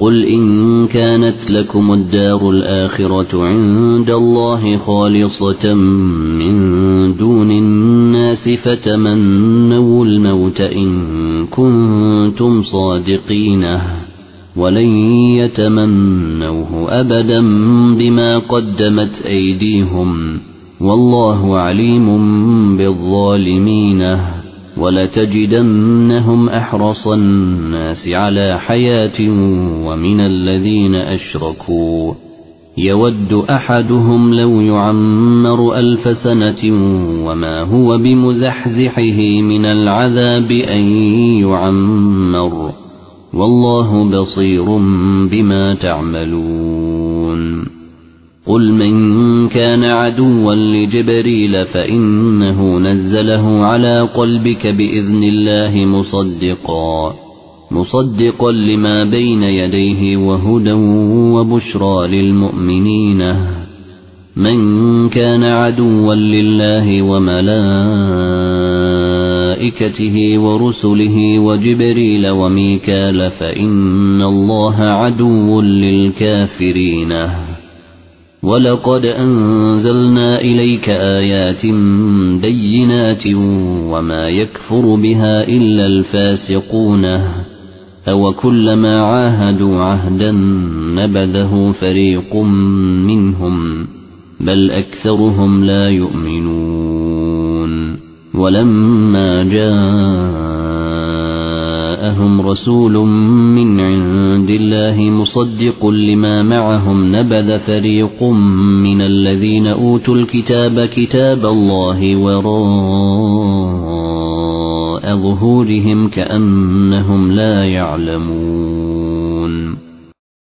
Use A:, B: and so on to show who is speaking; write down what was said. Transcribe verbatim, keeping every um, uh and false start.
A: قل إن كانت لكم الدار الآخرة عند الله خالصة من دون الناس فتمنوا الموت إن كنتم صادقين ولن يتمنوه أبدا بما قدمت أيديهم والله عليم بالظالمين ولتجدنهم أحرص الناس على حياة ومن الذين أشركوا يود أحدهم لو يعمر ألف سنة وما هو بمزحزحه من العذاب أن يعمر والله بصير بما تعملون قل من كان عدوا لجبريل فإنه نزله على قلبك بإذن الله مصدقا مصدقا لما بين يديه وهدى وبشرى للمؤمنين من كان عدوا لله وملائكته ورسله وجبريل وميكال فإن الله عدو للكافرين ولقد أنزلنا إليك آيات بينات وما يكفر بها إلا الفاسقون أو كلما عاهدوا عهدا نبذه فريق منهم بل أكثرهم لا يؤمنون ولما جاءهم رسول من عند الله مصدق لما معهم نبذ فريق من الذين أوتوا الكتاب كتاب الله وراء ظهورهم كأنهم لا يعلمون